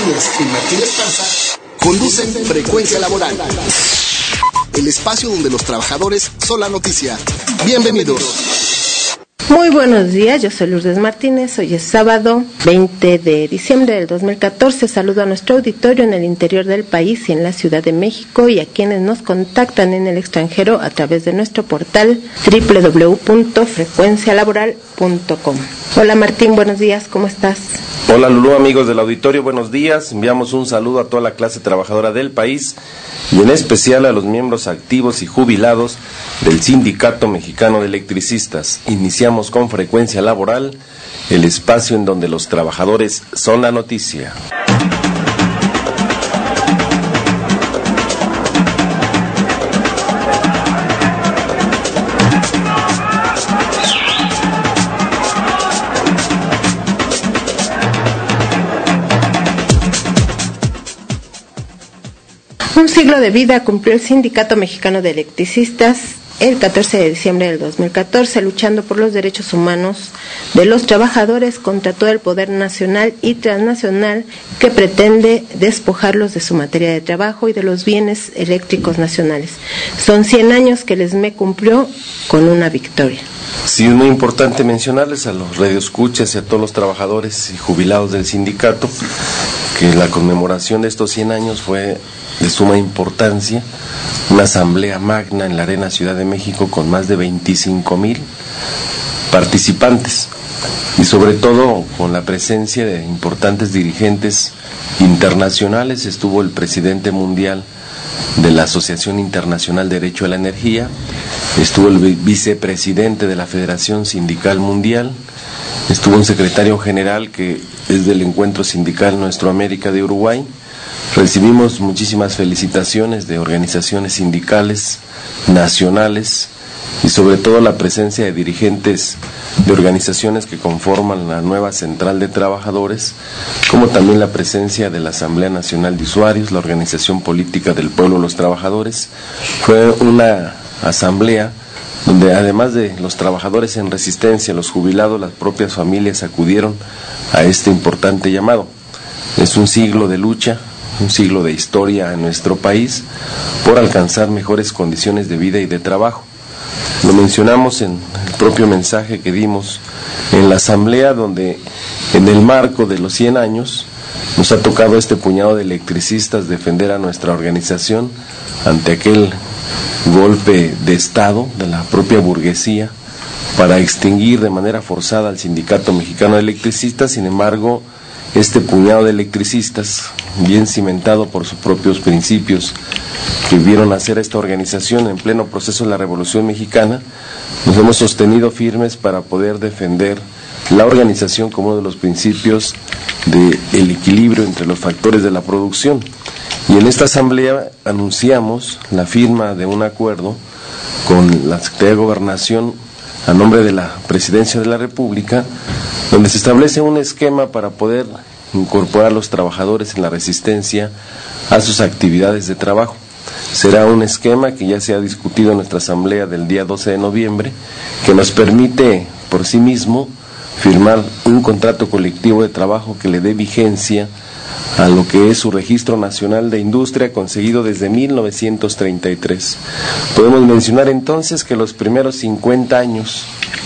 Martínez y Martínez Panza conducen Frecuencia Laboral, el espacio donde los trabajadores son la noticia. Bienvenidos. Muy buenos días, yo soy Lourdes Martínez. Hoy es sábado 20 de diciembre del 2014. Saludo a nuestro auditorio en el interior del país y en la Ciudad de México, y a quienes nos contactan en el extranjero a través de nuestro portal www.frecuencialaboral.com. Hola Martín, buenos días, ¿cómo estás? Hola Lulú, amigos del auditorio, buenos días. Enviamos un saludo a toda la clase trabajadora del país y en especial a los miembros activos y jubilados del Sindicato Mexicano de Electricistas. Iniciamos con Frecuencia Laboral, el espacio en donde los trabajadores son la noticia. Un siglo de vida cumplió el Sindicato Mexicano de Electricistas el 14 de diciembre del 2014, luchando por los derechos humanos de los trabajadores contra todo el poder nacional y transnacional que pretende despojarlos de su materia de trabajo y de los bienes eléctricos nacionales. Son 100 años que el ESME cumplió con una victoria. Sí, es muy importante mencionarles a los radioescuchas y a todos los trabajadores y jubilados del sindicato que la conmemoración de estos 100 años fue de suma importancia, una asamblea magna en la Arena Ciudad de México con más de 25,000 participantes y sobre todo con la presencia de importantes dirigentes internacionales. Estuvo el presidente mundial de la Asociación Internacional de Derecho a la Energía, estuvo el vicepresidente de la Federación Sindical Mundial, estuvo un secretario general que es del Encuentro Sindical Nuestro América de Uruguay. Recibimos muchísimas felicitaciones de organizaciones sindicales nacionales y sobre todo la presencia de dirigentes de organizaciones que conforman la nueva Central de Trabajadores, como también la presencia de la Asamblea Nacional de Usuarios, la Organización Política del Pueblo de los Trabajadores. Fue una asamblea donde además de los trabajadores en resistencia, los jubilados, las propias familias acudieron a este importante llamado. Es un siglo de lucha, un siglo de historia en nuestro país por alcanzar mejores condiciones de vida y de trabajo. Lo mencionamos en el propio mensaje que dimos en la asamblea, donde en el marco de los 100 años nos ha tocado este puñado de electricistas defender a nuestra organización ante aquel golpe de Estado de la propia burguesía para extinguir de manera forzada al Sindicato Mexicano de Electricistas. Sin embargo, este puñado de electricistas, bien cimentado por sus propios principios que vieron nacer a esta organización en pleno proceso de la Revolución Mexicana, nos hemos sostenido firmes para poder defender la organización como uno de los principios del equilibrio entre los factores de la producción. Y en esta asamblea anunciamos la firma de un acuerdo con la Secretaría de Gobernación a nombre de la Presidencia de la República, donde se establece un esquema para poder incorporar a los trabajadores en la resistencia a sus actividades de trabajo. Será un esquema que ya se ha discutido en nuestra asamblea del día 12 de noviembre, que nos permite por sí mismo firmar un contrato colectivo de trabajo que le dé vigencia a lo que es su Registro Nacional de Industria, conseguido desde 1933. Podemos mencionar entonces que los primeros 50 años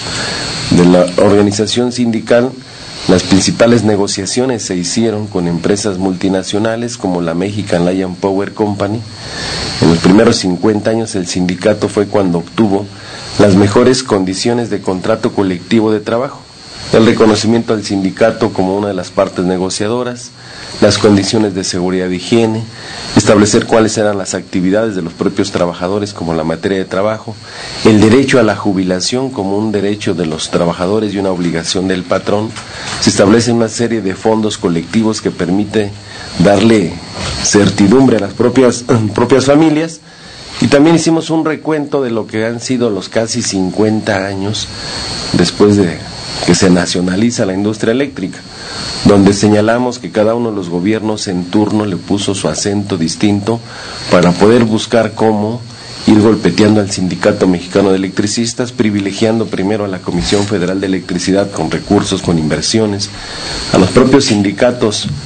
de la organización sindical, las principales negociaciones se hicieron con empresas multinacionales como la Mexican Lion Power Company. En los primeros 50 años el sindicato fue cuando obtuvo las mejores condiciones de contrato colectivo de trabajo, el reconocimiento al sindicato como una de las partes negociadoras, las condiciones de seguridad e higiene, establecer cuáles eran las actividades de los propios trabajadores como la materia de trabajo, el derecho a la jubilación como un derecho de los trabajadores y una obligación del patrón. Se establece una serie de fondos colectivos que permite darle certidumbre a las propias familias, y también hicimos un recuento de lo que han sido los casi 50 años después de que se nacionaliza la industria eléctrica, donde señalamos que cada uno de los gobiernos en turno le puso su acento distinto para poder buscar cómo ir golpeteando al Sindicato Mexicano de Electricistas, privilegiando primero a la Comisión Federal de Electricidad con recursos, con inversiones, a los propios sindicatos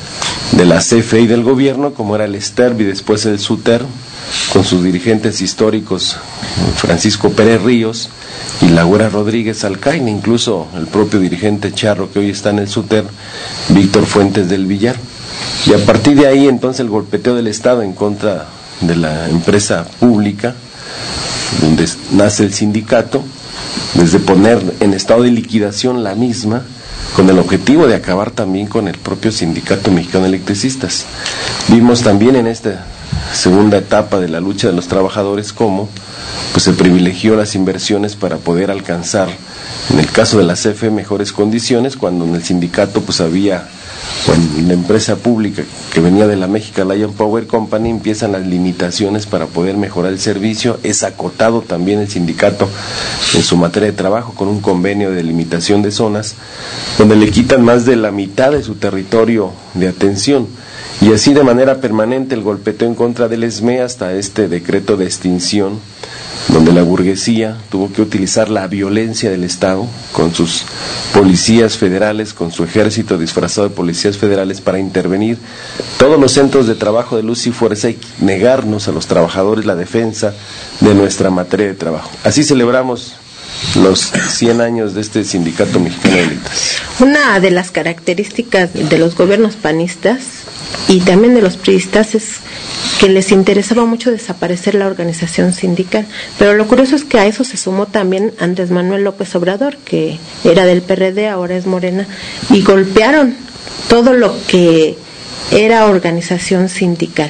de la CFE y del gobierno, como era el STERB y después el SUTER, con sus dirigentes históricos Francisco Pérez Ríos y Lagüera Rodríguez Alcaine, incluso el propio dirigente charro que hoy está en el SUTER, Víctor Fuentes del Villar. Y a partir de ahí entonces el golpeteo del Estado en contra de la empresa pública, donde nace el sindicato, desde poner en estado de liquidación la misma, con el objetivo de acabar también con el propio Sindicato Mexicano de Electricistas. Vimos también en esta segunda etapa de la lucha de los trabajadores cómo pues se privilegió las inversiones para poder alcanzar, en el caso de la CFE, mejores condiciones, cuando en el sindicato pues había, con la empresa pública que venía de la Mexican Lion Power Company, empiezan las limitaciones para poder mejorar el servicio. Es acotado también el sindicato en su materia de trabajo con un convenio de limitación de zonas, donde le quitan más de la mitad de su territorio de atención, y así de manera permanente el golpeteo en contra del SME hasta este decreto de extinción, donde la burguesía tuvo que utilizar la violencia del Estado con sus policías federales, con su ejército disfrazado de policías federales para intervenir todos los centros de trabajo de luz y fuerza y negarnos a los trabajadores la defensa de nuestra materia de trabajo. Así celebramos los 100 años de este Sindicato Mexicano de Electricistas. Una de las características de los gobiernos panistas y también de los priistas es que les interesaba mucho desaparecer la organización sindical, pero lo curioso es que a eso se sumó también Andrés Manuel López Obrador, que era del PRD, ahora es Morena, y golpearon todo lo que era organización sindical.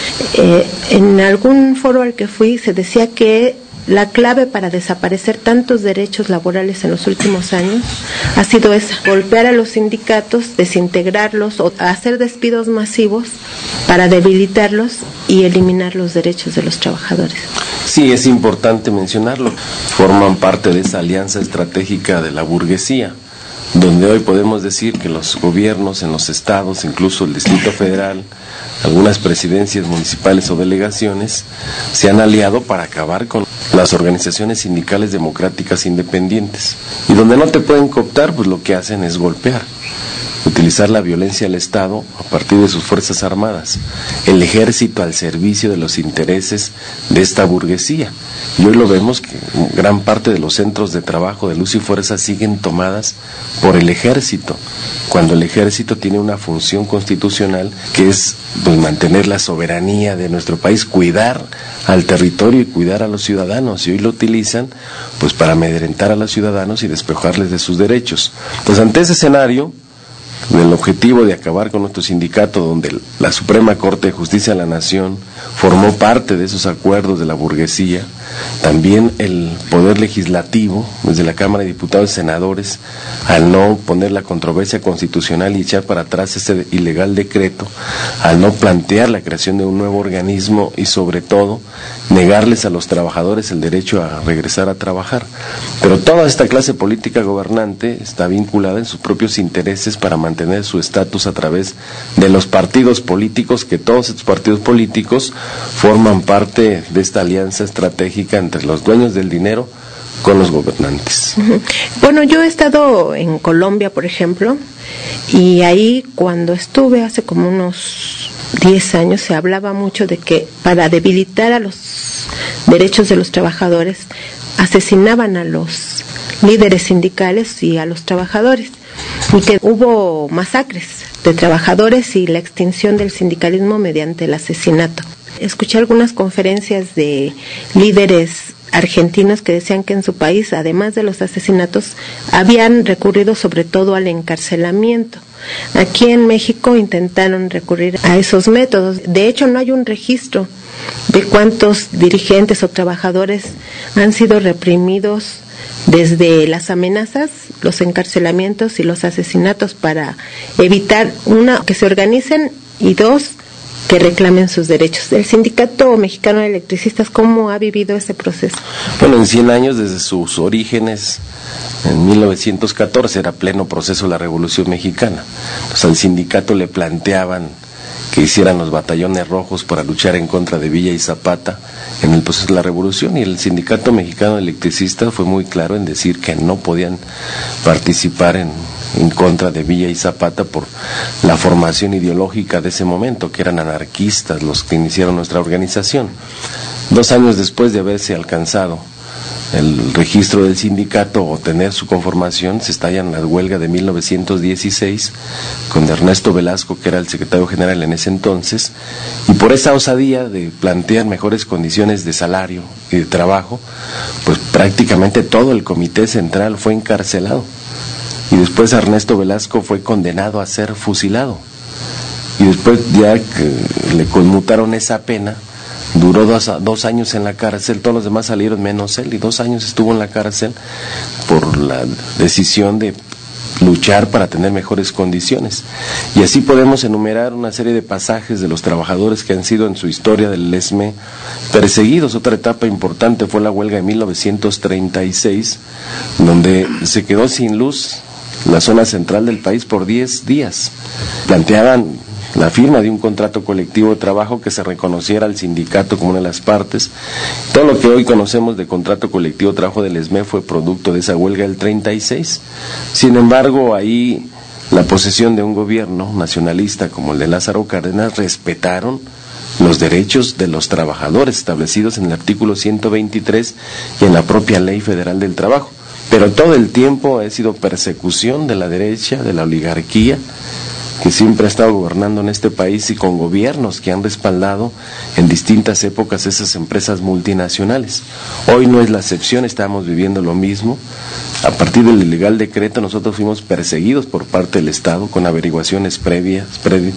En algún foro al que fui se decía que la clave para desaparecer tantos derechos laborales en los últimos años ha sido esa: golpear a los sindicatos, desintegrarlos o hacer despidos masivos para debilitarlos y eliminar los derechos de los trabajadores. Sí, es importante mencionarlo. Forman parte de esa alianza estratégica de la burguesía, donde hoy podemos decir que los gobiernos en los estados, incluso el Distrito Federal, algunas presidencias municipales o delegaciones, se han aliado para acabar con las organizaciones sindicales democráticas independientes. Y donde no te pueden cooptar, pues lo que hacen es golpear, utilizar la violencia del Estado a partir de sus fuerzas armadas, el ejército al servicio de los intereses de esta burguesía. Y hoy lo vemos que gran parte de los centros de trabajo de luz y fuerza siguen tomadas por el ejército, cuando el ejército tiene una función constitucional que es pues mantener la soberanía de nuestro país, cuidar al territorio y cuidar a los ciudadanos, y hoy lo utilizan pues para amedrentar a los ciudadanos y despojarles de sus derechos. Pues ante ese escenario, del objetivo de acabar con nuestro sindicato, donde la Suprema Corte de Justicia de la Nación formó parte de esos acuerdos de la burguesía, también el Poder Legislativo, desde la Cámara de Diputados y Senadores, al no poner la controversia constitucional y echar para atrás ese ilegal decreto, al no plantear la creación de un nuevo organismo y sobre todo negarles a los trabajadores el derecho a regresar a trabajar. Pero toda esta clase política gobernante está vinculada en sus propios intereses para mantener su estatus a través de los partidos políticos, que todos estos partidos políticos forman parte de esta alianza estratégica entre los dueños del dinero con los gobernantes. Bueno, yo he estado en Colombia, por ejemplo, y ahí cuando estuve hace como unos 10 años se hablaba mucho de que para debilitar a los derechos de los trabajadores asesinaban a los líderes sindicales y a los trabajadores, y que hubo masacres de trabajadores y la extinción del sindicalismo mediante el asesinato. Escuché algunas conferencias de líderes argentinos que decían que en su país, además de los asesinatos, habían recurrido sobre todo al encarcelamiento. Aquí en México intentaron recurrir a esos métodos. De hecho, no hay un registro de cuántos dirigentes o trabajadores han sido reprimidos desde las amenazas, los encarcelamientos y los asesinatos, para evitar, una, que se organicen, y dos, que reclamen sus derechos. El Sindicato Mexicano de Electricistas, ¿cómo ha vivido ese proceso? Bueno, en 100 años, desde sus orígenes, en 1914 era pleno proceso de la Revolución Mexicana. Entonces al sindicato le planteaban que hicieran los batallones rojos para luchar en contra de Villa y Zapata en el proceso de la revolución, y el Sindicato Mexicano de Electricistas fue muy claro en decir que no podían participar en contra de Villa y Zapata por la formación ideológica de ese momento, que eran anarquistas los que iniciaron nuestra organización. 2 años después de haberse alcanzado el registro del sindicato o tener su conformación, se estallan la huelga de 1916 con Ernesto Velasco, que era el secretario general en ese entonces, y por esa osadía de plantear mejores condiciones de salario y de trabajo, pues prácticamente todo el comité central fue encarcelado, y después Ernesto Velasco fue condenado a ser fusilado, y después ya que le conmutaron esa pena, duró 2 años en la cárcel, todos los demás salieron menos él, y 2 años estuvo en la cárcel por la decisión de luchar para tener mejores condiciones. Y así podemos enumerar una serie de pasajes de los trabajadores que han sido en su historia del ESME perseguidos. Otra etapa importante fue la huelga de 1936, donde se quedó sin luz la zona central del país por 10 días. Planteaban la firma de un contrato colectivo de trabajo que se reconociera al sindicato como una de las partes. Todo lo que hoy conocemos de contrato colectivo de trabajo del ESME fue producto de esa huelga del 36. Sin embargo, ahí la posesión de un gobierno nacionalista como el de Lázaro Cárdenas respetaron los derechos de los trabajadores establecidos en el artículo 123 y en la propia Ley Federal del Trabajo. Pero todo el tiempo ha sido persecución de la derecha, de la oligarquía, que siempre ha estado gobernando en este país, y con gobiernos que han respaldado en distintas épocas esas empresas multinacionales. Hoy no es la excepción, estamos viviendo lo mismo. A partir del ilegal decreto nosotros fuimos perseguidos por parte del Estado con averiguaciones previas,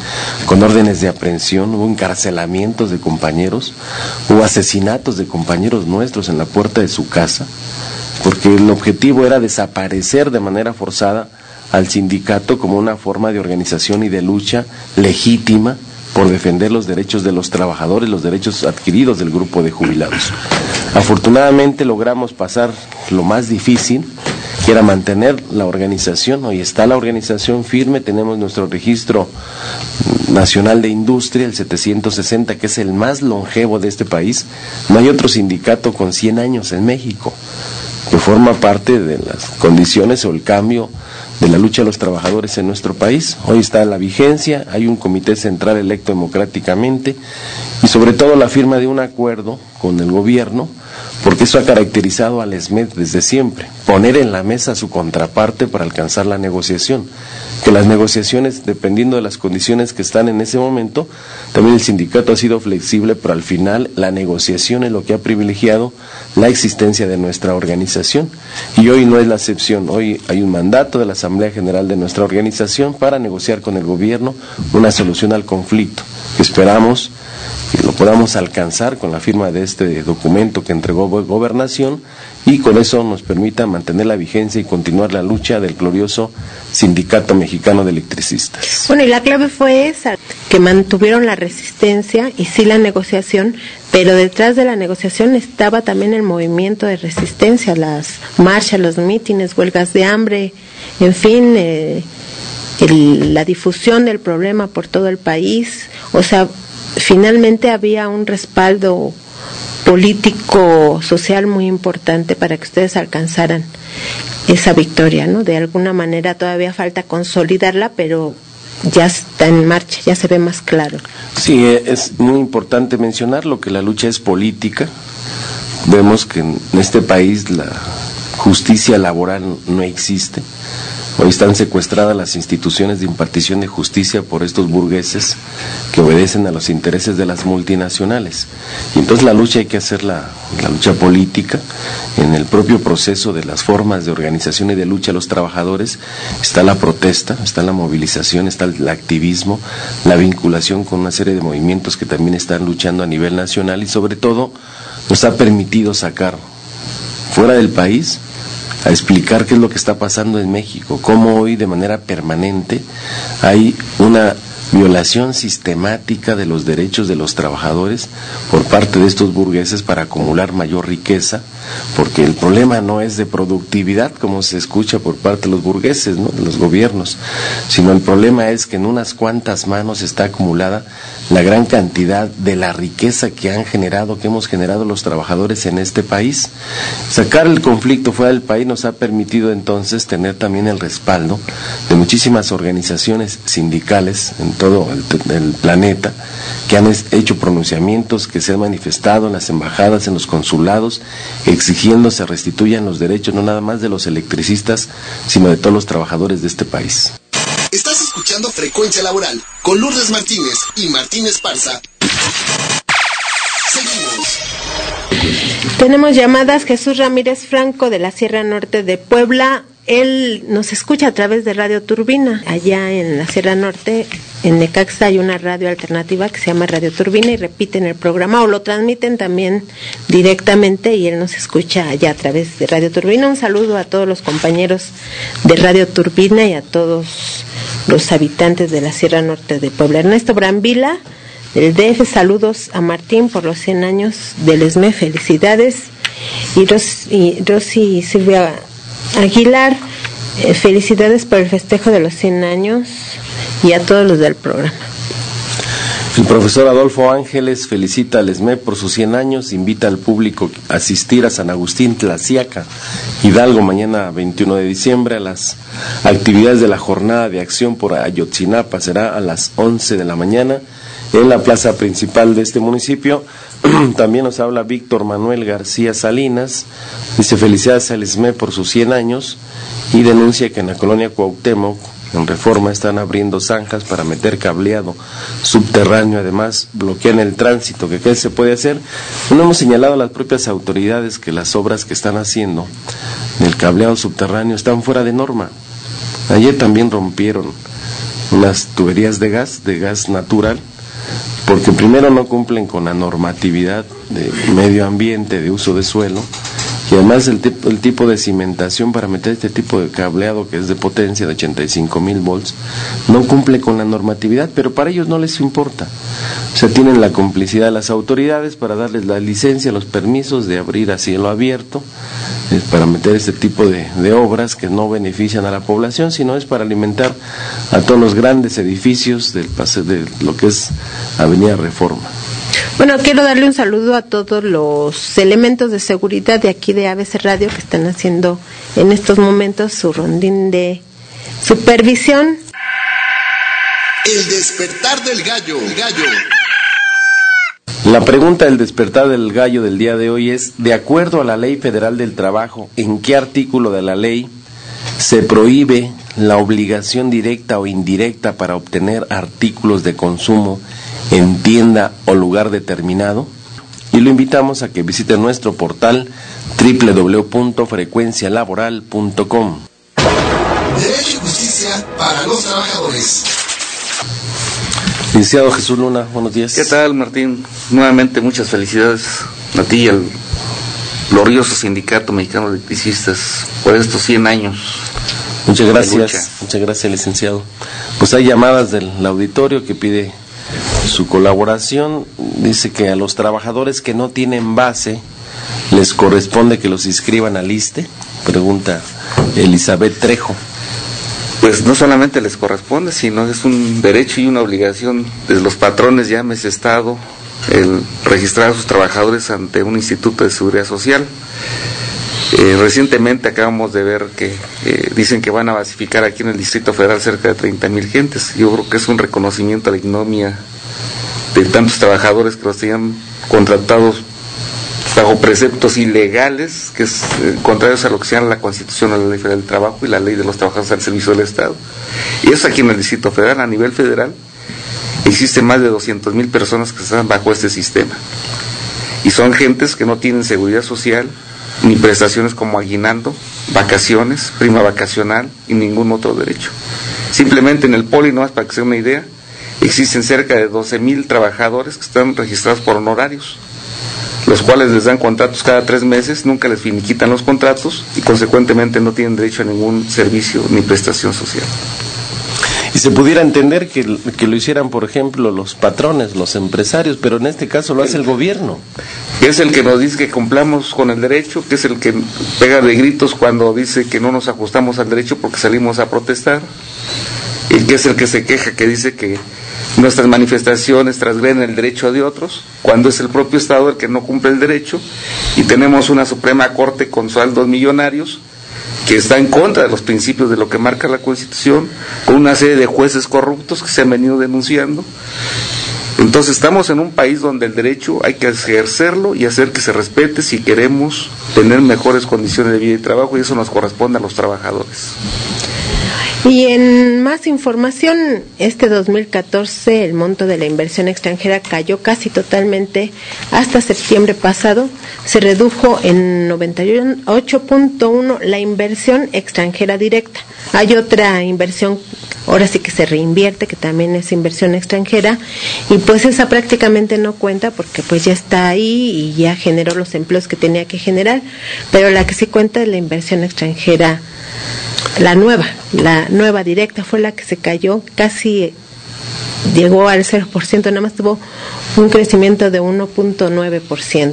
con órdenes de aprehensión, hubo encarcelamientos de compañeros, hubo asesinatos de compañeros nuestros en la puerta de su casa, porque el objetivo era desaparecer de manera forzada al sindicato como una forma de organización y de lucha legítima por defender los derechos de los trabajadores, los derechos adquiridos del grupo de jubilados. Afortunadamente logramos pasar lo más difícil, que era mantener la organización. Hoy está la organización firme, tenemos nuestro registro nacional de industria, el 760, que es el más longevo de este país. No hay otro sindicato con 100 años en México, que forma parte de las condiciones o el cambio de la lucha de los trabajadores en nuestro país. Hoy está la vigencia, hay un comité central electo democráticamente y sobre todo la firma de un acuerdo con el gobierno, porque eso ha caracterizado al ESME desde siempre, poner en la mesa su contraparte para alcanzar la negociación, que las negociaciones, dependiendo de las condiciones que están en ese momento, también el sindicato ha sido flexible, pero al final la negociación es lo que ha privilegiado la existencia de nuestra organización, y hoy no es la excepción. Hoy hay un mandato de la Asamblea General de nuestra organización para negociar con el gobierno una solución al conflicto, que esperamos que lo podamos alcanzar con la firma de este documento que entregó Gobernación, y con eso nos permita mantener la vigencia y continuar la lucha del glorioso Sindicato Mexicano de Electricistas. Bueno, y la clave fue esa, que mantuvieron la resistencia y sí la negociación, pero detrás de la negociación estaba también el movimiento de resistencia, las marchas, los mítines, huelgas de hambre, en fin, la difusión del problema por todo el país. O sea, finalmente había un respaldo político, social muy importante para que ustedes alcanzaran esa victoria, ¿no? De alguna manera todavía falta consolidarla, pero ya está en marcha, ya se ve más claro. Sí, es muy importante mencionarlo, que la lucha es política. Vemos que en este país la justicia laboral no existe. Hoy están secuestradas las instituciones de impartición de justicia por estos burgueses que obedecen a los intereses de las multinacionales. Y entonces la lucha hay que hacer la lucha política. En el propio proceso de las formas de organización y de lucha de los trabajadores está la protesta, está la movilización, está el activismo, la vinculación con una serie de movimientos que también están luchando a nivel nacional, y sobre todo nos ha permitido sacar fuera del país a explicar qué es lo que está pasando en México, cómo hoy de manera permanente hay una violación sistemática de los derechos de los trabajadores por parte de estos burgueses para acumular mayor riqueza, porque el problema no es de productividad como se escucha por parte de los burgueses, ¿no?, de los gobiernos, sino el problema es que en unas cuantas manos está acumulada la gran cantidad de la riqueza que hemos generado los trabajadores en este país. Sacar el conflicto fuera del país nos ha permitido entonces tener también el respaldo de muchísimas organizaciones sindicales en todo el planeta, que han hecho pronunciamientos, que se han manifestado en las embajadas, en los consulados, exigiendo se restituyan los derechos no nada más de los electricistas, sino de todos los trabajadores de este país. Estás escuchando Frecuencia Laboral con Lourdes Martínez y Martín Esparza. Seguimos. Tenemos llamadas. Jesús Ramírez Franco, de la Sierra Norte de Puebla. Él nos escucha a través de Radio Turbina. Allá en la Sierra Norte, en Necaxa, hay una radio alternativa que se llama Radio Turbina y repiten el programa o lo transmiten también directamente, y él nos escucha allá a través de Radio Turbina. Un saludo a todos los compañeros de Radio Turbina y a todos los habitantes de la Sierra Norte de Puebla. Ernesto Brambila, del DF, saludos a Martín por los 100 años del ESME, felicidades. Y Rosy Silvia Aguilar, felicidades por el festejo de los 100 años y a todos los del programa. El profesor Adolfo Ángeles felicita al ESME por sus 100 años, invita al público a asistir a San Agustín Tlaxiaca, Hidalgo, mañana 21 de diciembre, a las actividades de la jornada de acción por Ayotzinapa. Será a las 11 de la mañana en la plaza principal de este municipio. También nos habla Víctor Manuel García Salinas, dice felicidades al ESME por sus 100 años y denuncia que en la colonia Cuauhtémoc, en Reforma, están abriendo zanjas para meter cableado subterráneo, además bloquean el tránsito. ¿Qué se puede hacer? No hemos señalado a las propias autoridades que las obras que están haciendo del cableado subterráneo están fuera de norma. Ayer también rompieron unas tuberías de gas natural, porque primero no cumplen con la normatividad de medio ambiente, de uso de suelo, y además el tipo de cimentación para meter este tipo de cableado, que es de potencia de 85,000 volts, no cumple con la normatividad, pero para ellos no les importa. O sea, tienen la complicidad de las autoridades para darles la licencia, los permisos de abrir a cielo abierto, para meter este tipo de obras que no benefician a la población, sino es para alimentar a todos los grandes edificios de lo que es Avenida Reforma. Bueno, quiero darle un saludo a todos los elementos de seguridad de aquí de ABC Radio que están haciendo en estos momentos su rondín de supervisión. El despertar del gallo. La pregunta del despertar del gallo del día de hoy es: de acuerdo a la Ley Federal del Trabajo, ¿en qué artículo de la ley se prohíbe la obligación directa o indirecta para obtener artículos de consumo en tienda o lugar determinado? Y lo invitamos a que visite nuestro portal www.frecuencialaboral.com. Derecho y justicia para los trabajadores. Licenciado Jesús Luna, buenos días. ¿Qué tal, Martín? Nuevamente muchas felicidades a ti y al glorioso Sindicato Mexicano de Electricistas por estos 100 años. Muchas gracias, licenciado. Pues hay llamadas del auditorio que pide su colaboración. Dice que a los trabajadores que no tienen base les corresponde que los inscriban al ISSSTE. Pregunta Elizabeth Trejo. Pues no solamente les corresponde, sino es un derecho y una obligación de los patrones, llámese Estado, el registrar a sus trabajadores ante un instituto de seguridad social. Recientemente acabamos de ver que dicen que van a basificar aquí en el Distrito Federal cerca de 30,000 gentes. Yo creo que es un reconocimiento a la ignominia de tantos trabajadores que los tenían contratados bajo preceptos ilegales, que es contrarios a lo que se llama la Constitución, a la Ley Federal del Trabajo y la Ley de los Trabajadores al Servicio del Estado. Y eso aquí en el Distrito Federal. A nivel federal existen más de 200,000 personas que están bajo este sistema. Y son gentes que no tienen seguridad social, ni prestaciones como aguinaldo, vacaciones, prima vacacional y ningún otro derecho. Simplemente en el Poli, nomás para que se den una idea, existen cerca de 12,000 trabajadores que están registrados por honorarios, los cuales les dan contratos cada 3 meses, nunca les finiquitan los contratos y consecuentemente no tienen derecho a ningún servicio ni prestación social. Y se pudiera entender que lo hicieran, por ejemplo, los patrones, los empresarios, pero en este caso lo hace el gobierno. Es el que nos dice que cumplamos con el derecho, que es el que pega de gritos cuando dice que no nos ajustamos al derecho porque salimos a protestar, y que es el que se queja, que dice que nuestras manifestaciones transgreden el derecho de otros, cuando es el propio Estado el que no cumple el derecho, y tenemos una Suprema Corte con sueldos millonarios que está en contra de los principios de lo que marca la Constitución, con una serie de jueces corruptos que se han venido denunciando. Entonces estamos en un país donde el derecho hay que ejercerlo y hacer que se respete si queremos tener mejores condiciones de vida y trabajo, y eso nos corresponde a los trabajadores. Y en más información, este 2014 el monto de la inversión extranjera cayó casi totalmente. Hasta septiembre pasado se redujo en 98.1 la inversión extranjera directa. Hay otra inversión, ahora sí que se reinvierte, que también es inversión extranjera, y pues esa prácticamente no cuenta porque pues ya está ahí y ya generó los empleos que tenía que generar, pero la que sí cuenta es la inversión extranjera. La nueva directa fue la que se cayó, casi llegó al 0%, nada más tuvo un crecimiento de 1.9%.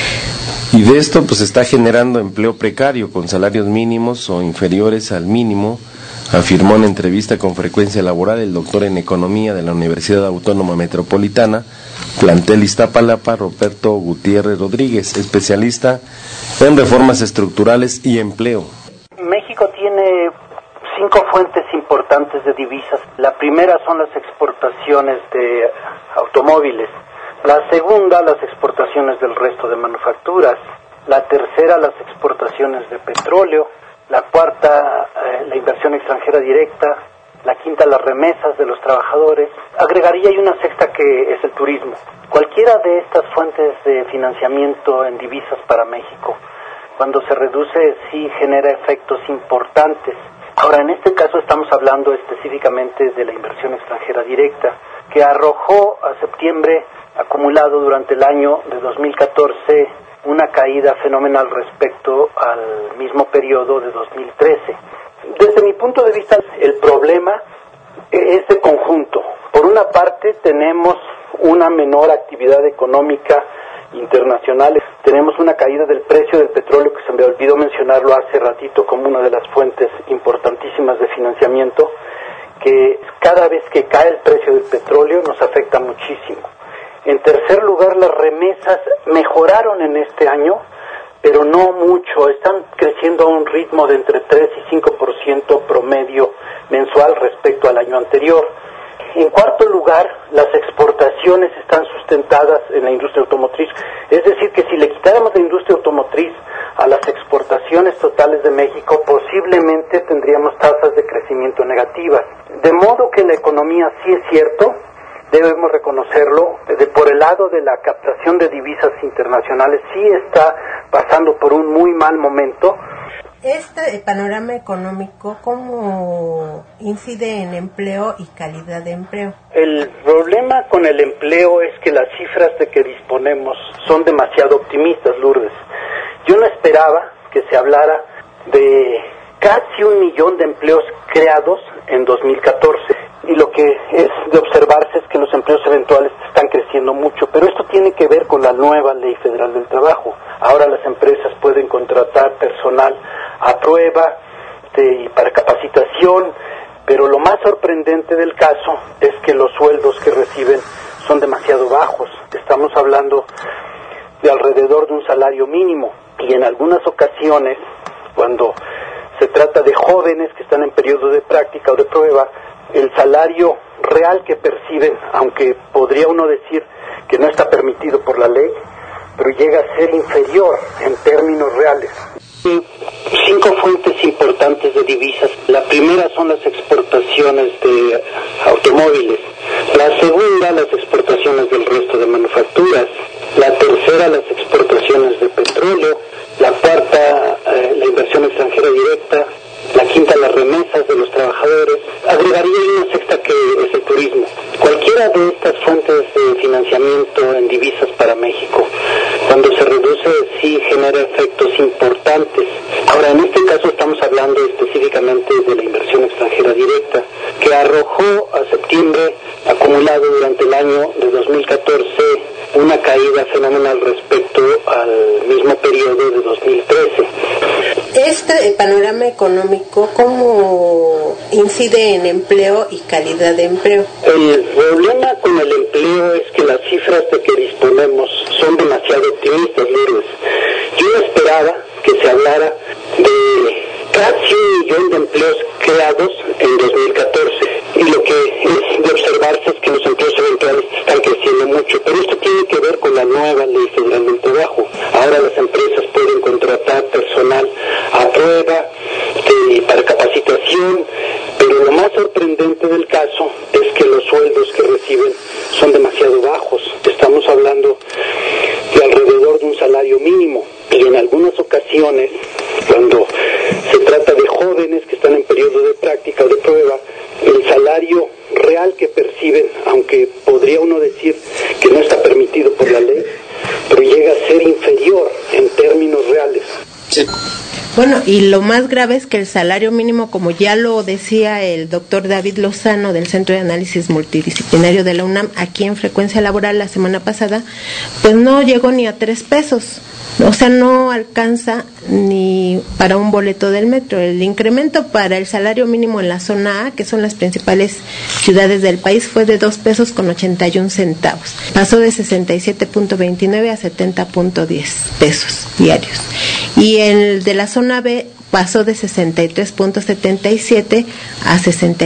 Y de esto pues está generando empleo precario con salarios mínimos o inferiores al mínimo, afirmó en entrevista con Frecuencia Laboral el doctor en Economía de la Universidad Autónoma Metropolitana, plantel Iztapalapa, Roberto Gutiérrez Rodríguez, especialista en reformas estructurales y empleo. México tiene 5 fuentes importantes de divisas. La primera son las exportaciones de automóviles. La segunda, las exportaciones del resto de manufacturas. La tercera, las exportaciones de petróleo. La cuarta, la inversión extranjera directa. La quinta, las remesas de los trabajadores. Agregaría y una sexta que es el turismo. Cualquiera de estas fuentes de financiamiento en divisas para México, cuando se reduce, sí genera efectos importantes. Ahora, en este caso estamos hablando específicamente de la inversión extranjera directa, que arrojó a septiembre, acumulado durante el año de 2014, una caída fenomenal respecto al mismo periodo de 2013. Desde mi punto de vista, el problema es de conjunto. Por una parte, tenemos una menor actividad económica internacionales, tenemos una caída del precio del petróleo, que se me olvidó mencionarlo hace ratito como una de las fuentes importantísimas de financiamiento, que cada vez que cae el precio del petróleo nos afecta muchísimo. En tercer lugar, las remesas mejoraron en este año, pero no mucho, están creciendo a un ritmo de entre 3 y 5% promedio mensual respecto al año anterior. En cuarto lugar, las exportaciones están sustentadas en la industria automotriz. Es decir, que si le quitáramos la industria automotriz a las exportaciones totales de México, posiblemente tendríamos tasas de crecimiento negativas. De modo que la economía, sí es cierto, debemos reconocerlo, por el lado de la captación de divisas internacionales, sí está pasando por un muy mal momento. Este panorama económico, ¿cómo incide en empleo y calidad de empleo? El problema con el empleo es que las cifras de que disponemos son demasiado optimistas, Lourdes. Yo no esperaba que se hablara de casi 1 millón de empleos creados en 2014. Y lo que es de observarse es que los empleos eventuales están creciendo mucho, pero esto tiene que ver con la nueva Ley Federal del Trabajo. Ahora las empresas pueden contratar personal a prueba y para capacitación, pero lo más sorprendente del caso es que los sueldos que reciben son demasiado bajos. Estamos hablando de alrededor de un salario mínimo, y en algunas ocasiones, cuando se trata de jóvenes que están en periodo de práctica o de prueba, el salario real que perciben, aunque podría uno decir que no está permitido por la ley, pero llega a ser inferior en términos reales. 5 fuentes importantes de divisas. La primera son las exportaciones de automóviles. La segunda, las exportaciones del resto de manufacturas. La tercera, las exportaciones de petróleo. La cuarta, la inversión extranjera directa. La quinta, las remesas de los trabajadores. Agregaría una sexta que es el turismo. Cualquiera de estas fuentes de financiamiento en divisas para México, cuando se reduce, sí genera efectos importantes. Ahora, en este caso estamos hablando específicamente de la inversión extranjera directa, que arrojó a septiembre acumulado durante el año de 2014 una caída fenomenal respecto al mismo periodo de 2013. Este panorama económico, ¿cómo incide en empleo y calidad de empleo? El problema con el empleo es que las cifras de que disponemos son demasiado optimistas, Lourdes. Yo esperaba que se hablara de casi 1 millón de empleos creados en 2014, y lo que es de observarse es que los empleos eventuales están creciendo mucho, pero esto tiene que ver con la nueva Ley Federal del Trabajo. Ahora las empresas pueden contratar personal a prueba para capacitación, pero lo más sorprendente del caso es que los sueldos que reciben son demasiado bajos. Estamos hablando de alrededor de un salario mínimo, y en algunas ocasiones, cuando se trata de jóvenes que están en periodo de práctica o de prueba, el salario real que perciben, aunque podría uno decir que no está permitido por la ley, pero llega a ser inferior en términos reales. Sí. Bueno, y lo más grave es que el salario mínimo, como ya lo decía el doctor David Lozano del Centro de Análisis Multidisciplinario de la UNAM, aquí en Frecuencia Laboral la semana pasada, pues no llegó ni a 3 pesos. O sea, no alcanza ni para un boleto del metro. El incremento para el salario mínimo en la zona A, que son las principales ciudades del país, fue de 2 pesos con 81 centavos. Pasó de 67.29 a 70.10 pesos diarios. Y el de la zona B pasó de 63.77 a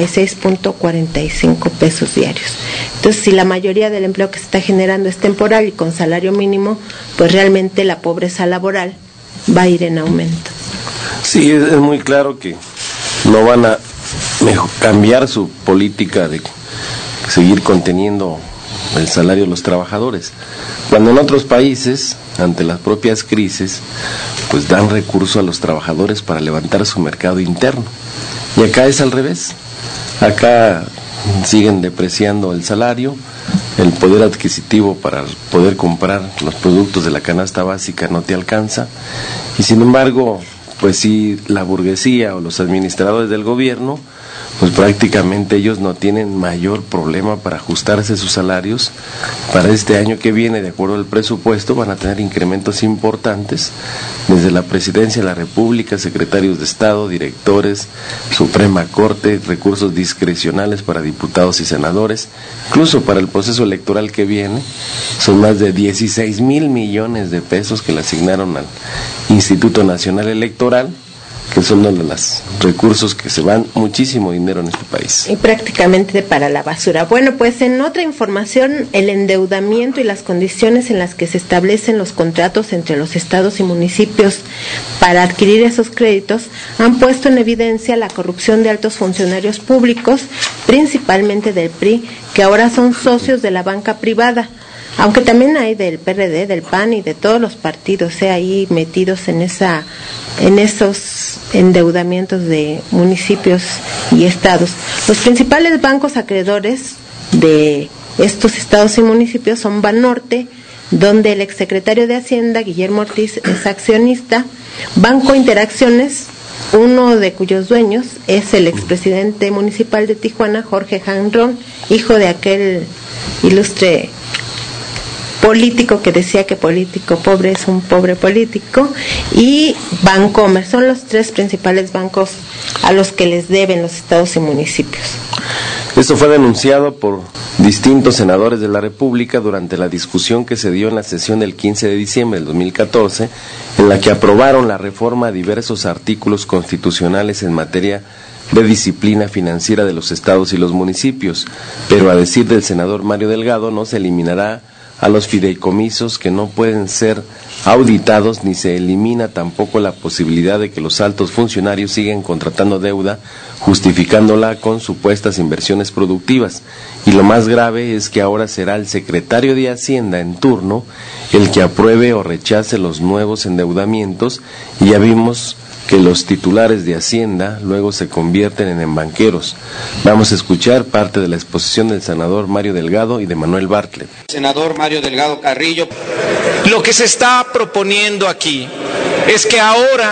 66.45 pesos diarios. Entonces, si la mayoría del empleo que se está generando es temporal y con salario mínimo, pues realmente la pobreza laboral va a ir en aumento. Sí, es muy claro que no van a cambiar su política de seguir conteniendo el salario de los trabajadores, cuando en otros países, ante las propias crisis, pues dan recurso a los trabajadores para levantar su mercado interno. Y acá es al revés. Acá siguen depreciando el salario, el poder adquisitivo para poder comprar los productos de la canasta básica no te alcanza, y sin embargo, pues sí, la burguesía o los administradores del gobierno, pues prácticamente ellos no tienen mayor problema para ajustarse sus salarios. Para este año que viene, de acuerdo al presupuesto, van a tener incrementos importantes desde la Presidencia de la República, secretarios de Estado, directores, Suprema Corte, recursos discrecionales para diputados y senadores, incluso para el proceso electoral que viene. Son más de 16,000 millones de pesos que le asignaron al Instituto Nacional Electoral, que son de los recursos que se van muchísimo dinero en este país. Y prácticamente para la basura. Bueno, pues en otra información, el endeudamiento y las condiciones en las que se establecen los contratos entre los estados y municipios para adquirir esos créditos han puesto en evidencia la corrupción de altos funcionarios públicos, principalmente del PRI, que ahora son socios de la banca privada. Aunque también hay del PRD, del PAN y de todos los partidos ahí metidos en esos endeudamientos de municipios y estados. Los principales bancos acreedores de estos estados y municipios son Banorte, donde el exsecretario de Hacienda, Guillermo Ortiz, es accionista; Banco Interacciones, uno de cuyos dueños es el expresidente municipal de Tijuana, Jorge Janrón, hijo de aquel ilustre político que decía que político pobre es un pobre político; y Bancomer. Son los 3 principales bancos a los que les deben los estados y municipios. Esto fue denunciado por distintos senadores de la República durante la discusión que se dio en la sesión del 15 de diciembre del 2014, en la que aprobaron la reforma a diversos artículos constitucionales en materia de disciplina financiera de los estados y los municipios, pero a decir del senador Mario Delgado no se eliminará a los fideicomisos que no pueden ser auditados, ni se elimina tampoco la posibilidad de que los altos funcionarios sigan contratando deuda, justificándola con supuestas inversiones productivas. Y lo más grave es que ahora será el secretario de Hacienda en turno el que apruebe o rechace los nuevos endeudamientos, y ya vimos que los titulares de Hacienda luego se convierten en banqueros. Vamos a escuchar parte de la exposición del senador Mario Delgado y de Manuel Bartlett. Senador Mario Delgado Carrillo, lo que se está proponiendo aquí es que ahora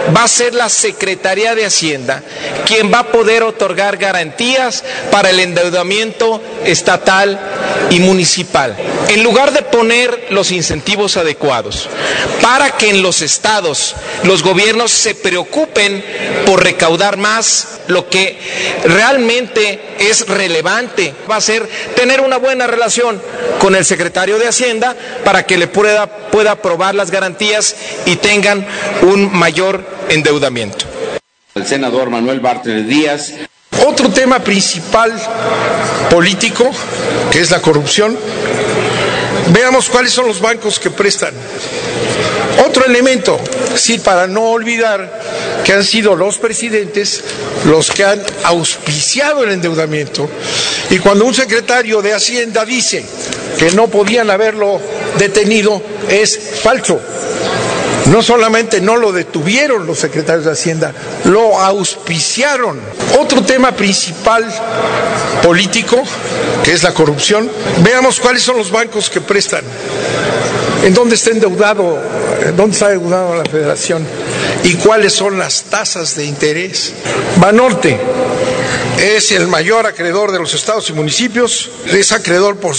va a ser la Secretaría de Hacienda quien va a poder otorgar garantías para el endeudamiento estatal y municipal. En lugar de poner los incentivos adecuados para que en los estados los gobiernos se preocupen por recaudar más, lo que realmente es relevante va a ser tener una buena relación con el secretario de Hacienda para que le pueda aprobar las garantías y tengan un mayor endeudamiento. El senador Manuel Bartlett Díaz. Otro tema principal político, que es la corrupción. Veamos cuáles son los bancos que prestan. Otro elemento, sí, para no olvidar que han sido los presidentes los que han auspiciado el endeudamiento, y cuando un secretario de Hacienda dice que no podían haberlo detenido, es falso. No solamente no lo detuvieron los secretarios de Hacienda, lo auspiciaron. Otro tema principal político, que es la corrupción. Veamos cuáles son los bancos que prestan. ¿En dónde está endeudado? ¿En dónde está endeudado la Federación? ¿Y cuáles son las tasas de interés? Banorte es el mayor acreedor de los estados y municipios. Es acreedor por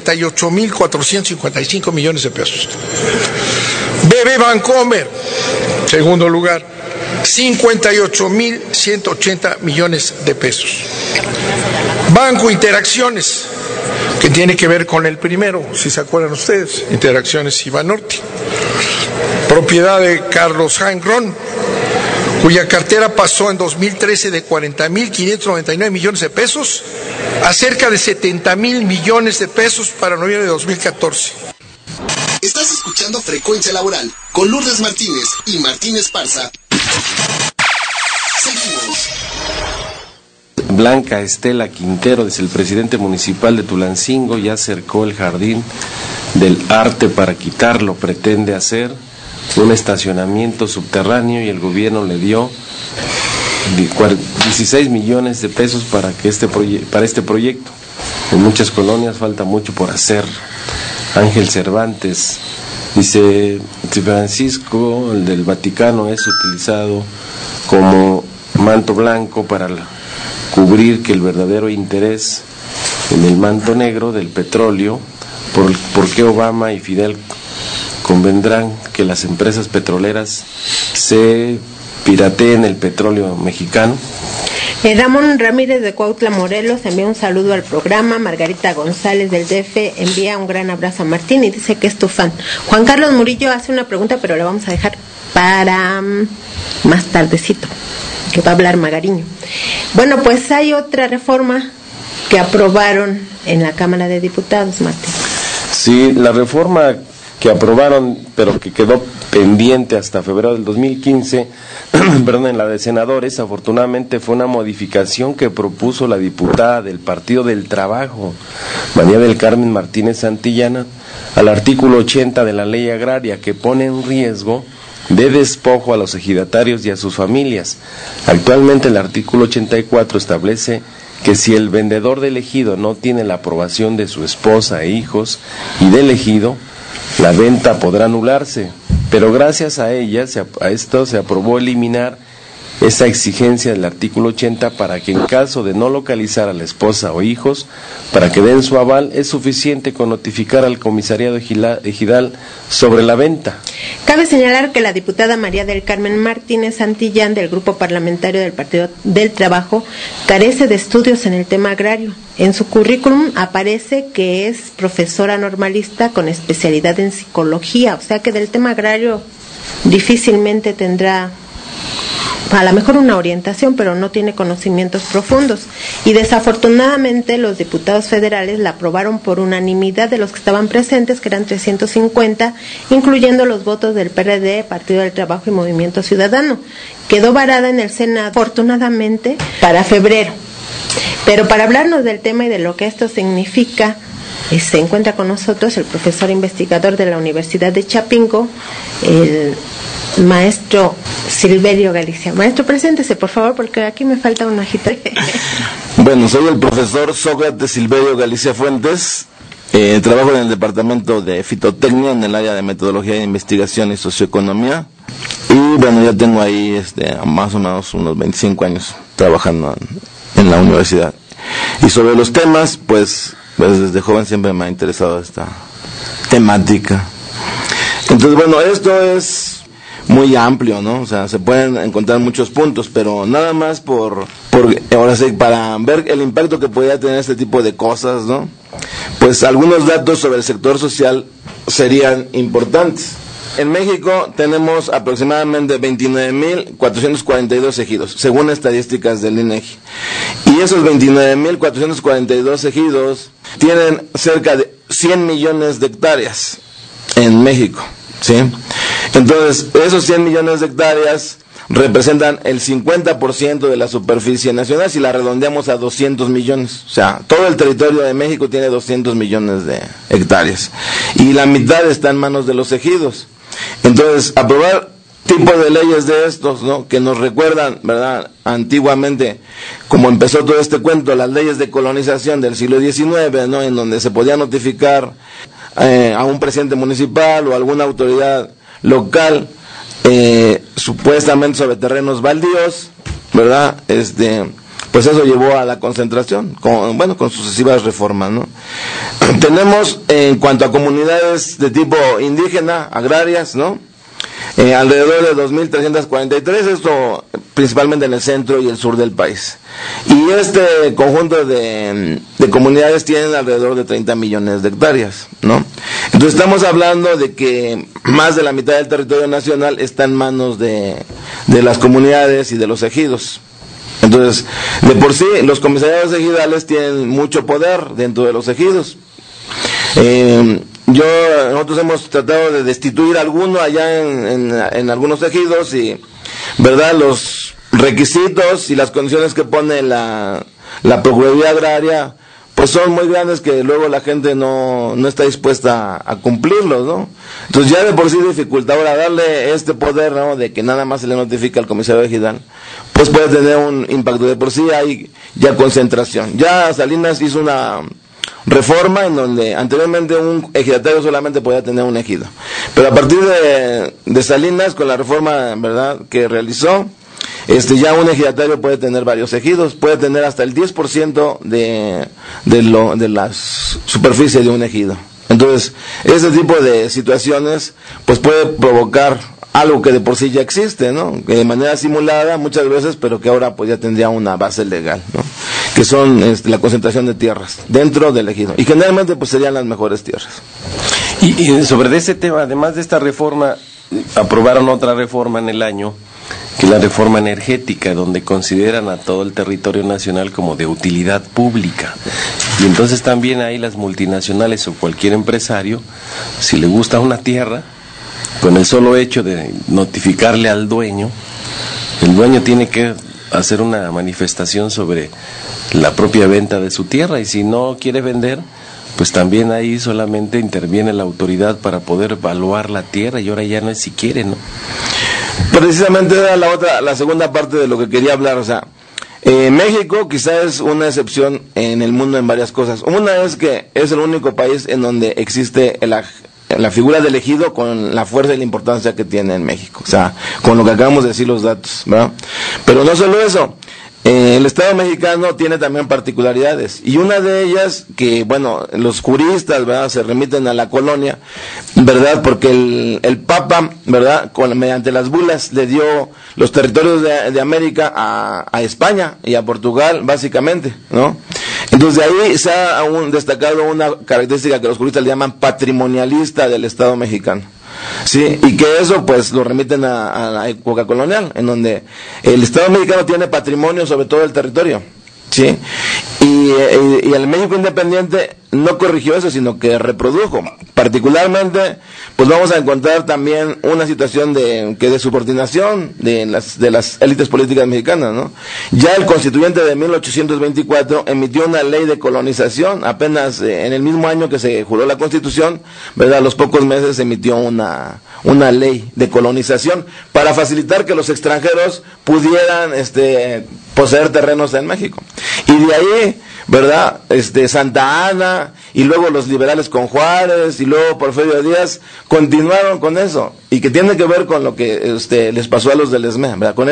78.455 millones de pesos. BB Bancomer, segundo lugar, 58.180 millones de pesos. Banco Interacciones, que tiene que ver con el primero, si se acuerdan ustedes, Interacciones y Banorte, propiedad de Carlos Hangron, cuya cartera pasó en 2013 de 40.599 millones de pesos a cerca de 70.000 millones de pesos para noviembre de 2014. Estás escuchando Frecuencia Laboral con Lourdes Martínez y Martín Esparza. Seguimos. Blanca Estela Quintero, desde el presidente municipal de Tulancingo, ya cercó el jardín del arte para quitarlo. Pretende hacer un estacionamiento subterráneo y el gobierno le dio 16 millones de pesos para este proyecto. En muchas colonias falta mucho por hacer. Ángel Cervantes dice: Francisco, el del Vaticano, es utilizado como manto blanco para cubrir que el verdadero interés en el manto negro del petróleo. ¿Por qué Obama y Fidel convendrán que las empresas petroleras se pirateen el petróleo mexicano? Ramón Ramírez de Cuautla, Morelos, envía un saludo al programa. Margarita González del DF envía un gran abrazo a Martín y dice que es tu fan. Juan Carlos Murillo hace una pregunta, pero la vamos a dejar para más tardecito, que va a hablar Magariño. Bueno, pues hay otra reforma que aprobaron en la Cámara de Diputados, Martín. Sí, la reforma que aprobaron, pero que quedó pendiente hasta febrero del 2015, perdón, en la de senadores, afortunadamente fue una modificación que propuso la diputada del Partido del Trabajo, María del Carmen Martínez Santillana, al artículo 80 de la Ley Agraria, que pone en riesgo de despojo a los ejidatarios y a sus familias. Actualmente el artículo 84 establece que si el vendedor del ejido no tiene la aprobación de su esposa e hijos y del ejido, la venta podrá anularse, pero gracias a ella, a esto se aprobó eliminar esa exigencia del artículo 80 para que en caso de no localizar a la esposa o hijos, para que den su aval, es suficiente con notificar al comisariado ejidal sobre la venta. Cabe señalar que la diputada María del Carmen Martínez Santillán, del Grupo Parlamentario del Partido del Trabajo, carece de estudios en el tema agrario. En su currículum aparece que es profesora normalista con especialidad en psicología, o sea que del tema agrario difícilmente tendrá a lo mejor una orientación, pero no tiene conocimientos profundos. Y desafortunadamente los diputados federales la aprobaron por unanimidad de los que estaban presentes, que eran 350, incluyendo los votos del PRD, Partido del Trabajo y Movimiento Ciudadano. Quedó varada en el Senado, afortunadamente, para febrero. Pero para hablarnos del tema y de lo que esto significa, se encuentra con nosotros el profesor investigador de la Universidad de Chapingo, el maestro Silverio Galicia. Maestro, preséntese, por favor, porque aquí me falta una hojita. Bueno, soy el profesor Sócrates Silverio Galicia Fuentes. Trabajo en el departamento de fitotecnia, en el área de metodología de investigación y socioeconomía. y bueno, ya tengo ahí más o menos unos 25 años trabajando en la universidad. Y sobre los temas, pues desde joven siempre me ha interesado esta temática. Entonces, bueno, esto es muy amplio, ¿no? O sea, se pueden encontrar muchos puntos, pero nada más ahora sí, para ver el impacto que podría tener este tipo de cosas, ¿no? Pues algunos datos sobre el sector social serían importantes. En México tenemos aproximadamente 29.442 ejidos, según estadísticas del INEGI. Y esos 29.442 ejidos tienen cerca de 100 millones de hectáreas en México, ¿sí? Entonces, esos 100 millones de hectáreas representan el 50% de la superficie nacional, si la redondeamos a 200 millones. O sea, todo el territorio de México tiene 200 millones de hectáreas. Y la mitad está en manos de los ejidos. Entonces, aprobar tipo de leyes de estos, ¿no?, que nos recuerdan, ¿verdad?, antiguamente, como empezó todo este cuento, las leyes de colonización del siglo XIX, ¿no?, en donde se podía notificar a un presidente municipal o alguna autoridad local, supuestamente sobre terrenos baldíos, ¿verdad? Pues eso llevó a la concentración, con sucesivas reformas, ¿no? Tenemos, en cuanto a comunidades de tipo indígena, agrarias, ¿no?, alrededor de 2.343, esto principalmente en el centro y el sur del país. Y este conjunto de comunidades tienen alrededor de 30 millones de hectáreas, ¿no? Entonces estamos hablando de que más de la mitad del territorio nacional está en manos de las comunidades y de los ejidos. Entonces, de por sí, los comisariados ejidales tienen mucho poder dentro de los ejidos. Nosotros hemos tratado de destituir alguno allá en algunos ejidos y, ¿verdad?, los requisitos y las condiciones que pone la Procuraduría Agraria, pues son muy grandes que luego la gente no está dispuesta a cumplirlos, ¿no? Entonces ya de por sí dificulta. Ahora darle este poder, ¿no?, de que nada más se le notifica al comisario ejidal, pues puede tener un impacto. De por sí hay ya concentración. Ya Salinas hizo una reforma en donde anteriormente un ejidatario solamente podía tener un ejido, pero a partir de Salinas, con la reforma, ¿verdad?, que realizó, ya un ejidatario puede tener varios ejidos, puede tener hasta el 10% de la superficie de un ejido. Entonces, ese tipo de situaciones pues puede provocar algo que de por sí ya existe, ¿no?, que de manera simulada muchas veces, pero que ahora pues ya tendría una base legal, ¿no?, que son la concentración de tierras dentro del ejido, y generalmente pues serían las mejores tierras. Y sobre ese tema, además de esta reforma, aprobaron otra reforma en el año, que es la reforma energética, donde consideran a todo el territorio nacional como de utilidad pública. Y entonces también ahí las multinacionales o cualquier empresario, si le gusta una tierra, con el solo hecho de notificarle al dueño, el dueño tiene que hacer una manifestación sobre la propia venta de su tierra, y si no quiere vender, pues también ahí solamente interviene la autoridad para poder evaluar la tierra, y ahora ya no es si quiere, ¿no? Precisamente era la segunda parte de lo que quería hablar. O sea, México quizás es una excepción en el mundo en varias cosas. Una es que es el único país en donde existe la figura del ejido con la fuerza y la importancia que tiene en México, o sea, con lo que acabamos de decir los datos, ¿verdad? Pero no solo eso, el Estado mexicano tiene también particularidades, y una de ellas que, bueno, los juristas, ¿verdad?, se remiten a la colonia, ¿verdad?, porque el Papa, ¿verdad?, mediante las bulas le dio los territorios de América a España y a Portugal, básicamente, ¿no? Entonces de ahí se ha aún destacado una característica que los juristas le llaman patrimonialista del Estado mexicano, ¿sí? Y que eso pues lo remiten a la época colonial, en donde el Estado mexicano tiene patrimonio sobre todo el territorio, ¿sí? Y el México independiente no corrigió eso, sino que reprodujo. Particularmente, pues vamos a encontrar también una situación de subordinación de las élites políticas mexicanas, ¿no? Ya el constituyente de 1824 emitió una ley de colonización, apenas en el mismo año que se juró la Constitución, ¿verdad?, a los pocos meses emitió una ley de colonización para facilitar que los extranjeros pudieran poseer terrenos en México. Y de ahí, ¿verdad?, Santa Ana y luego los liberales con Juárez, y luego Porfirio Díaz, continuaron con eso, y que tiene que ver con lo que les pasó a los del ESME, ¿verdad? Con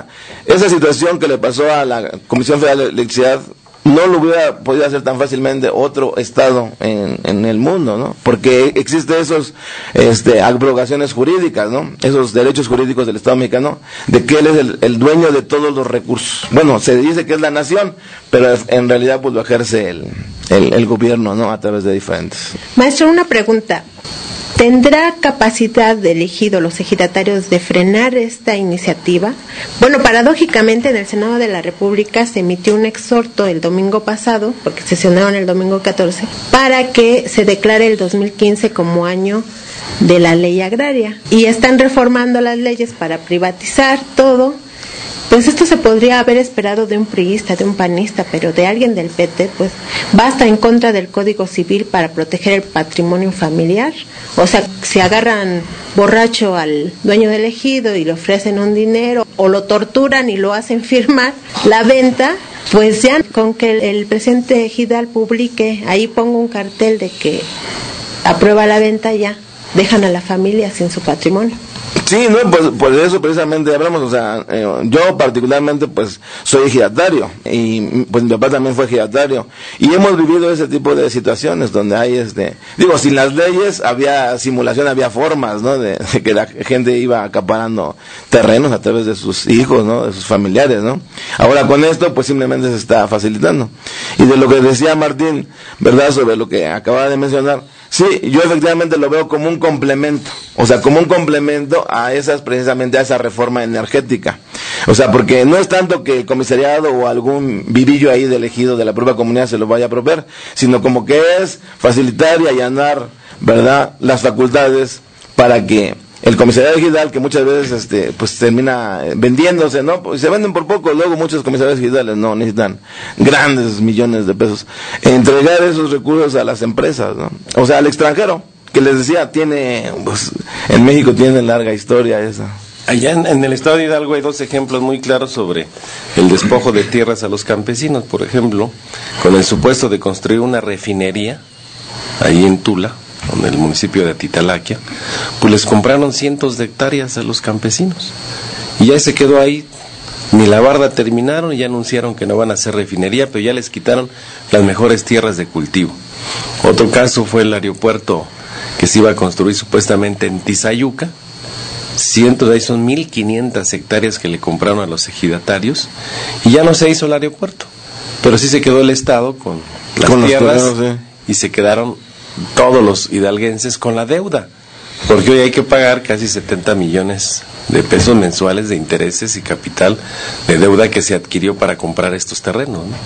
esa situación que le pasó a la Comisión Federal de Electricidad, no lo hubiera podido hacer tan fácilmente otro estado en el mundo, ¿no? Porque existe esos abrogaciones jurídicas, ¿no? Esos derechos jurídicos del Estado mexicano, de que él es el dueño de todos los recursos. Bueno, se dice que es la nación, pero en realidad pues lo ejerce el gobierno, ¿no? A través de diferentes. Maestro, una pregunta. ¿Tendrá capacidad de elegido los ejidatarios de frenar esta iniciativa? Bueno, paradójicamente en el Senado de la República se emitió un exhorto el domingo pasado, porque sesionaron el domingo 14, para que se declare el 2015 como año de la ley agraria. Y están reformando las leyes para privatizar todo. Pues esto se podría haber esperado de un priista, de un panista, pero de alguien del PT, pues basta en contra del Código Civil para proteger el patrimonio familiar. O sea, si agarran borracho al dueño del ejido y le ofrecen un dinero, o lo torturan y lo hacen firmar la venta, pues ya con que el presidente ejidal publique, ahí pongo un cartel de que aprueba la venta, ya dejan a la familia sin su patrimonio. Sí, no, pues por eso precisamente hablamos, o sea, yo particularmente pues soy ejidatario y pues mi papá también fue ejidatario y hemos vivido ese tipo de situaciones donde hay sin las leyes había simulación, había formas, ¿no? De que la gente iba acaparando terrenos a través de sus hijos, ¿no? De sus familiares, ¿no? Ahora con esto pues simplemente se está facilitando. Y de lo que decía Martín, ¿verdad? Sobre lo que acababa de mencionar, sí, yo efectivamente lo veo como un complemento, o sea, como un complemento precisamente a esa reforma energética. O sea, porque no es tanto que el comisariado o algún vivillo ahí del ejido de la propia comunidad se lo vaya a apropiar, sino como que es facilitar y allanar, ¿verdad?, las facultades para que el comisariado ejidal, que muchas veces pues termina vendiéndose, ¿no? Pues se venden por poco, luego muchos comisarios ejidales no necesitan grandes millones de pesos, entregar esos recursos a las empresas, ¿no? O sea, al extranjero, que les decía, pues, en México tiene larga historia esa. Allá en el estado de Hidalgo hay dos ejemplos muy claros sobre el despojo de tierras a los campesinos. Por ejemplo, con el supuesto de construir una refinería ahí en Tula, en el municipio de Atitalaquia, pues les compraron cientos de hectáreas a los campesinos y ya se quedó ahí, ni la barda terminaron y ya anunciaron que no van a hacer refinería, pero ya les quitaron las mejores tierras de cultivo. Otro caso fue el aeropuerto que se iba a construir supuestamente en Tizayuca, cientos de ahí, son 1,500 hectáreas que le compraron a los ejidatarios y ya no se hizo el aeropuerto, pero sí se quedó el estado con las tierras y se quedaron todos los hidalguenses con la deuda, porque hoy hay que pagar casi 70 millones de pesos mensuales de intereses y capital de deuda que se adquirió para comprar estos terrenos, ¿no?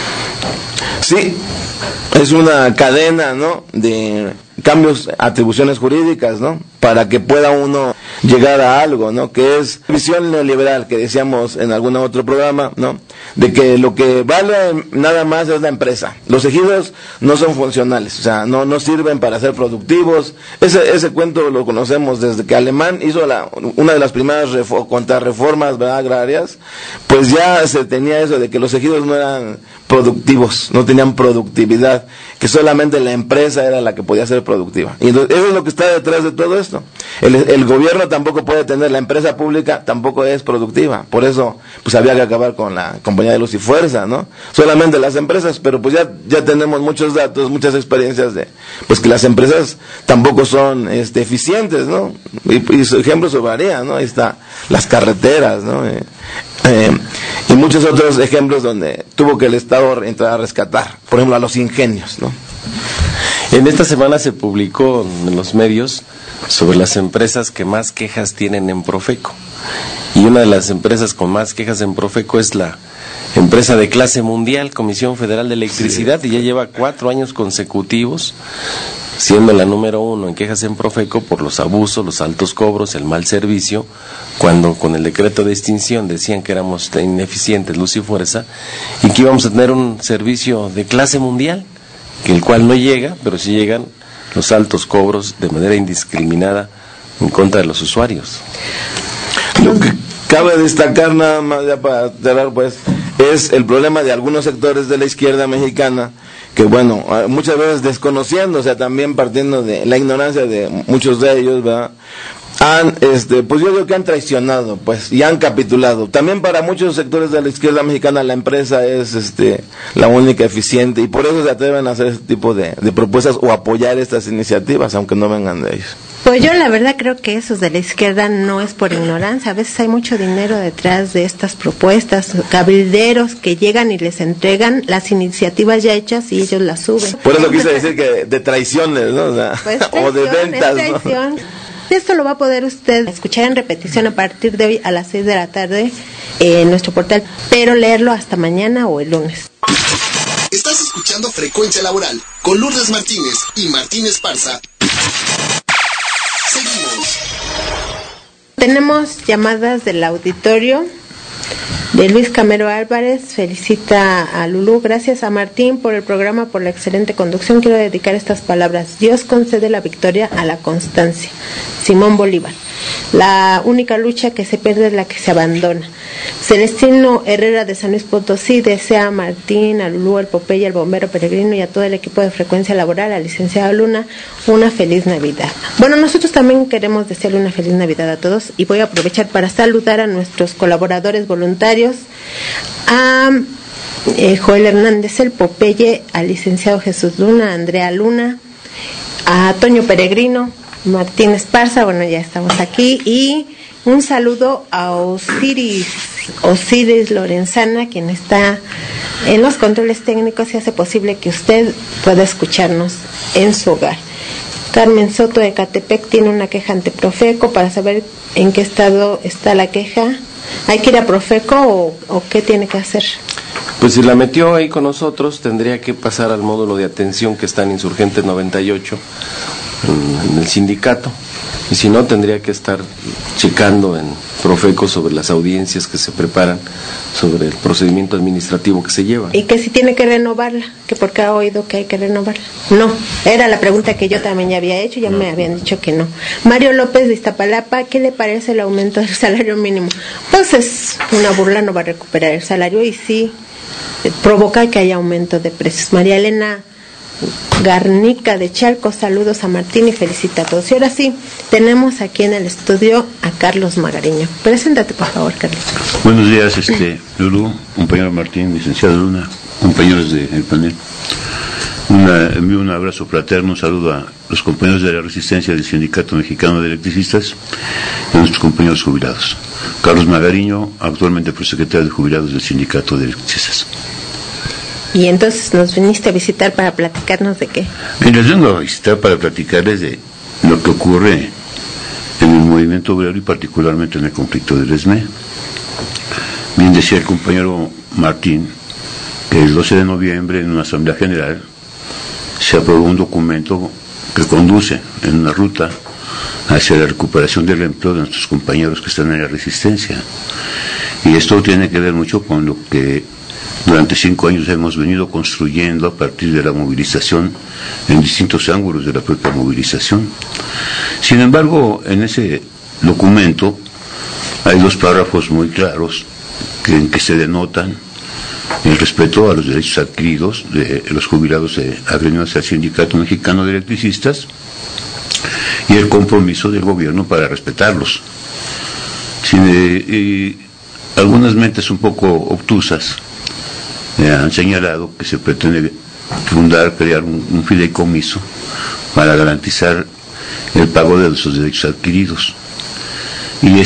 Sí, es una cadena, ¿no?, de cambios, atribuciones jurídicas, ¿no?, para que pueda uno llegar a algo, ¿no?, que es visión neoliberal que decíamos en algún otro programa, ¿no?, de que lo que vale nada más es la empresa. Los ejidos no son funcionales, o sea, no sirven para ser productivos. Ese cuento lo conocemos desde que Alemán hizo una de las primeras contrarreformas, ¿verdad?, agrarias, pues ya se tenía eso de que los ejidos no eran productivos, no tenían productividad, que solamente la empresa era la que podía ser productiva. Y entonces, eso es lo que está detrás de todo esto. El gobierno tampoco puede tener, la empresa pública tampoco es productiva, por eso pues había que acabar con la compañía de luz y fuerza, ¿no? Solamente las empresas, pero pues ya tenemos muchos datos, muchas experiencias de pues que las empresas tampoco son eficientes, ¿no? Y su ejemplo se varía, ¿no? Ahí está las carreteras, ¿no? Y muchos otros ejemplos donde tuvo que el Estado entrar a rescatar, por ejemplo a los ingenios, ¿no? En esta semana se publicó en los medios sobre las empresas que más quejas tienen en Profeco, y una de las empresas con más quejas en Profeco es la empresa de clase mundial, Comisión Federal de Electricidad, y ya lleva 4 años consecutivos siendo la número 1 en quejas en Profeco por los abusos, los altos cobros, el mal servicio, cuando con el decreto de extinción decían que éramos ineficientes, luz y fuerza, y que íbamos a tener un servicio de clase mundial, el cual no llega, pero sí llegan los altos cobros de manera indiscriminada en contra de los usuarios. Lo que cabe destacar nada más, ya para cerrar, pues, es el problema de algunos sectores de la izquierda mexicana bueno, muchas veces desconociendo, o sea, también partiendo de la ignorancia de muchos de ellos, ¿verdad? Pues yo digo que han traicionado, pues, y han capitulado. También para muchos sectores de la izquierda mexicana la empresa es la única eficiente, y por eso se atreven a hacer este tipo de propuestas o apoyar estas iniciativas, aunque no vengan de ellos. Pues yo la verdad creo que esos de la izquierda no es por ignorancia, a veces hay mucho dinero detrás de estas propuestas, cabilderos que llegan y les entregan las iniciativas ya hechas y ellos las suben. Por eso quise decir que de traiciones, ¿no? O sea, pues o de ventas, ¿no? Esto lo va a poder usted escuchar en repetición a partir de hoy a las 6 de la tarde en nuestro portal, pero leerlo hasta mañana o el lunes. Estás escuchando Frecuencia Laboral con Lourdes Martínez y Martín Esparza. Seguimos. Tenemos llamadas del auditorio. De Luis Camero Álvarez, felicita a Lulú. Gracias a Martín por el programa, por la excelente conducción. Quiero dedicar estas palabras. Dios concede la victoria a la constancia. Simón Bolívar. La única lucha que se pierde es la que se abandona. Celestino Herrera de San Luis Potosí desea a Martín, a Lulú, al Popeye, al bombero Peregrino y a todo el equipo de Frecuencia Laboral, a la licenciada Luna, una feliz Navidad. Bueno, nosotros también queremos desearle una feliz Navidad a todos y voy a aprovechar para saludar a nuestros colaboradores voluntarios, a Joel Hernández, el Popeye, al licenciado Jesús Luna, a Andrea Luna, a Toño Peregrino, Martín Esparza, bueno, ya estamos aquí, y un saludo a Osiris Lorenzana, quien está en los controles técnicos y hace posible que usted pueda escucharnos en su hogar. Carmen Soto de Catepec tiene una queja ante Profeco para saber en qué estado está la queja. ¿Hay que ir a Profeco o qué tiene que hacer? Pues si la metió ahí con nosotros, tendría que pasar al módulo de atención que está en Insurgentes 98, en el sindicato, y si no, tendría que estar checando en Profeco sobre las audiencias que se preparan, sobre el procedimiento administrativo que se lleva. Y que si tiene que renovarla, que porque ha oído que hay que renovarla. No, era la pregunta que yo también ya había hecho, ya me habían dicho que no. Mario López de Iztapalapa, ¿qué le parece el aumento del salario mínimo? Pues es una burla, no va a recuperar el salario y sí provoca que haya aumento de precios. María Elena Garnica de Chalco, saludos a Martín y felicita a todos. Y ahora sí, tenemos aquí en el estudio a Carlos Magariño. Preséntate, por favor, Carlos. Buenos días, Lulú, compañero Martín, licenciado Luna, compañeros del panel. Envío un abrazo fraterno, un saludo a los compañeros de la Resistencia del Sindicato Mexicano de Electricistas y a nuestros compañeros jubilados. Carlos Magariño, actualmente prosecretario de Jubilados del Sindicato de Electricistas. Y entonces nos viniste a visitar para platicarnos de qué. Les vengo a visitar para platicarles de lo que ocurre en el movimiento obrero y particularmente en el conflicto del ESME. Bien decía el compañero Martín que el 12 de noviembre en una asamblea general se aprobó un documento que conduce en una ruta hacia la recuperación del empleo de nuestros compañeros que están en la resistencia. Y esto tiene que ver mucho con lo que durante 5 años hemos venido construyendo a partir de la movilización en distintos ángulos de la propia movilización. Sin embargo, en ese documento hay 2 párrafos muy claros en que se denotan el respeto a los derechos adquiridos de los jubilados agremiados al Sindicato Mexicano de Electricistas y el compromiso del gobierno para respetarlos. Y algunas mentes un poco obtusas han señalado que se pretende crear un fideicomiso para garantizar el pago de esos derechos adquiridos. Y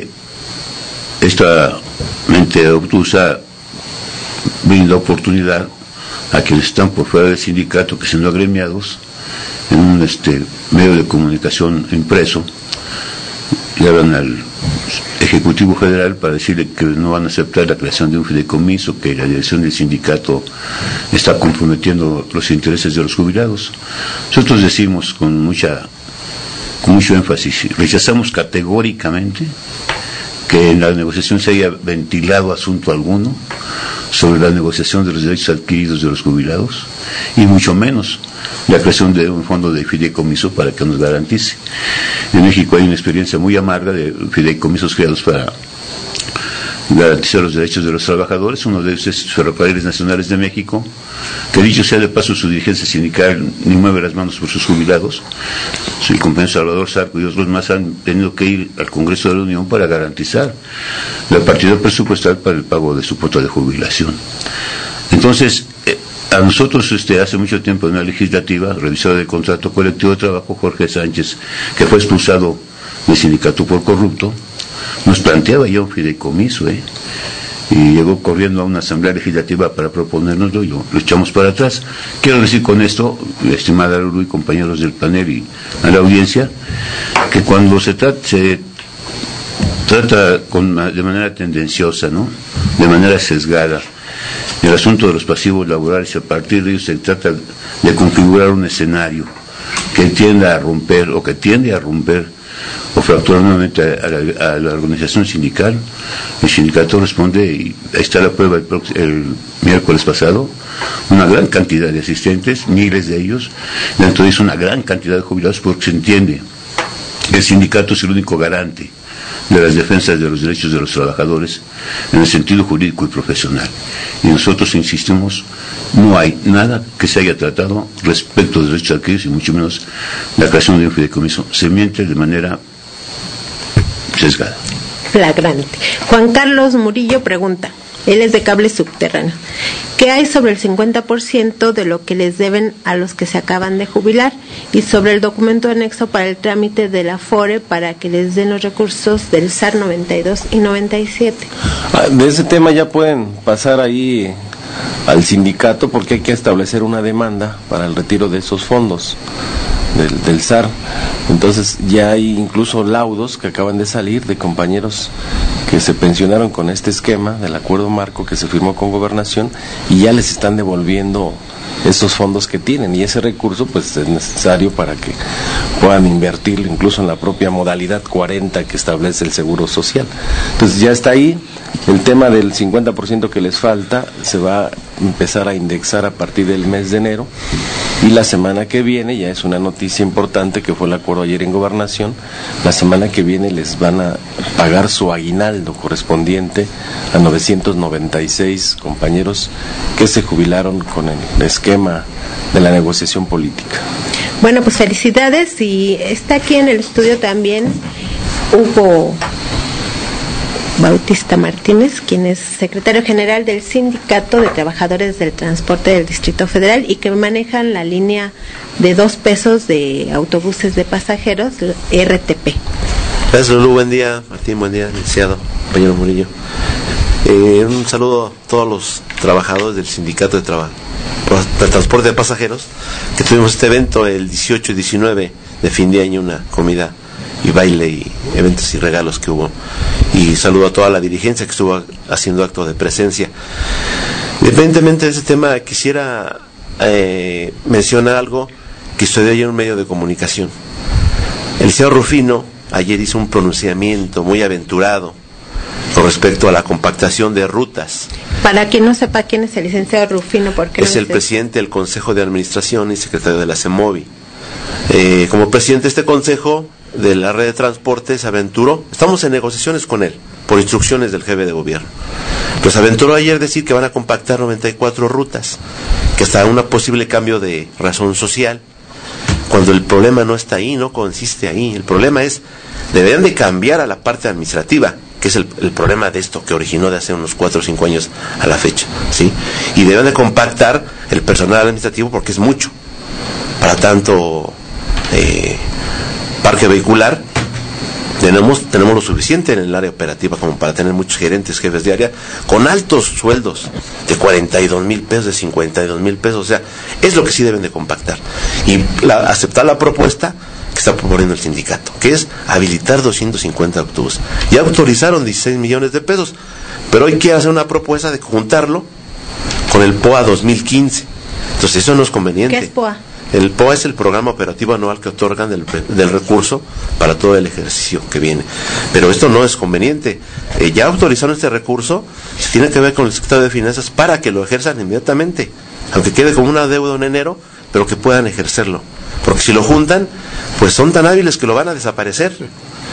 esta mente obtusa brinda oportunidad a quienes están por fuera del sindicato, que siendo agremiados en un medio de comunicación impreso, le hablan al Ejecutivo Federal para decirle que no van a aceptar la creación de un fideicomiso, que la dirección del sindicato está comprometiendo los intereses de los jubilados. Nosotros decimos con mucho énfasis, rechazamos categóricamente que en la negociación se haya ventilado asunto alguno sobre la negociación de los derechos adquiridos de los jubilados, y mucho menos la creación de un fondo de fideicomiso para que nos garantice. En México hay una experiencia muy amarga de fideicomisos creados para garantizar los derechos de los trabajadores. Uno de ellos es Ferrocarriles Nacionales de México, que dicho sea de paso, su dirigencia sindical ni mueve las manos por sus jubilados. El compañero Salvador Zarco y otros más han tenido que ir al Congreso de la Unión para garantizar la partida presupuestal para el pago de su cuota de jubilación. Entonces, a nosotros hace mucho tiempo en la legislativa, revisora del contrato colectivo de trabajo, Jorge Sánchez, que fue expulsado del sindicato por corrupto, nos planteaba ya un fideicomiso, y llegó corriendo a una asamblea legislativa para proponérnoslo, y lo echamos para atrás. Quiero decir con esto, estimada Lulu y compañeros del panel y a la audiencia, que cuando se trata de manera tendenciosa, ¿no?, de manera sesgada, el asunto de los pasivos laborales, a partir de ellos se trata de configurar un escenario que tienda a romper o que tiende a romper o fracturar nuevamente a la organización sindical. El sindicato responde, y ahí está la prueba el miércoles pasado, una gran cantidad de asistentes, miles de ellos, dentro de eso una gran cantidad de jubilados, porque se entiende que el sindicato es el único garante de las defensas de los derechos de los trabajadores en el sentido jurídico y profesional. Y nosotros insistimos, no hay nada que se haya tratado respecto a los derechos adquiridos, y mucho menos la creación de un fideicomiso. Se miente de manera sesgada. Flagrante. Juan Carlos Murillo pregunta, él es de Cable Subterráneo, ¿qué hay sobre el 50% de lo que les deben a los que se acaban de jubilar? Y sobre el documento anexo para el trámite de la FORE para que les den los recursos del SAR 92 y 97. De ese tema ya pueden pasar ahí al sindicato, porque hay que establecer una demanda para el retiro de esos fondos del SAR. Entonces ya hay incluso laudos que acaban de salir de compañeros que se pensionaron con este esquema del acuerdo marco que se firmó con Gobernación, y ya les están devolviendo esos fondos que tienen, y ese recurso pues es necesario para que puedan invertirlo incluso en la propia modalidad 40 que establece el Seguro Social. Entonces ya está ahí. El tema del 50% que les falta se va a empezar a indexar a partir del mes de enero, y la semana que viene, ya es una noticia importante que fue el acuerdo ayer en Gobernación, la semana que viene les van a pagar su aguinaldo correspondiente a 996 compañeros que se jubilaron con el esquema de la negociación política. Bueno, pues felicidades, y está aquí en el estudio también Hugo Bautista Martínez, quien es secretario general del Sindicato de Trabajadores del Transporte del Distrito Federal y que manejan la línea de 2 pesos de autobuses de pasajeros, RTP. Gracias, Lulú, buen día. Martín, buen día, licenciado, compañero Murillo. Un saludo a todos los trabajadores del Sindicato de Transporte de Pasajeros, que tuvimos este evento el 18 y 19 de fin de año, una comida y baile y eventos y regalos que hubo, y saludo a toda la dirigencia que estuvo haciendo acto de presencia. Independientemente de ese tema, quisiera mencionar algo que sucedió ayer en un medio de comunicación. El licenciado Rufino ayer hizo un pronunciamiento muy aventurado con respecto a la compactación de rutas. Para quien no sepa quién es el licenciado Rufino, porque es el presidente del Consejo de Administración y secretario de la CEMOVI. Como presidente de este consejo de la red de transporte se aventuró, estamos en negociaciones con él por instrucciones del jefe de gobierno, pues aventuró ayer decir que van a compactar 94 rutas, que hasta un posible cambio de razón social, cuando el problema no está ahí, no consiste ahí. El problema es, deberían de cambiar a la parte administrativa, que es el problema de esto que originó de hace unos 4 o 5 años a la fecha, ¿sí? Y deben de compactar el personal administrativo, porque es mucho para tanto parque vehicular. Tenemos lo suficiente en el área operativa como para tener muchos gerentes, jefes de área con altos sueldos de 42,000 pesos, de 52,000 pesos. O sea, es lo que sí deben de compactar y aceptar la propuesta que está proponiendo el sindicato, que es habilitar 250 autobuses. Ya autorizaron 16 millones de pesos, pero hoy quiere hacer una propuesta de juntarlo con el POA 2015. Entonces eso no es conveniente. ¿Qué es POA? El POA es el programa operativo anual que otorgan del recurso para todo el ejercicio que viene. Pero esto no es conveniente. Ya autorizaron este recurso, se tiene que ver con el secretario de Finanzas para que lo ejerzan inmediatamente, aunque quede como una deuda en enero, pero que puedan ejercerlo. Porque si lo juntan, pues son tan hábiles que lo van a desaparecer.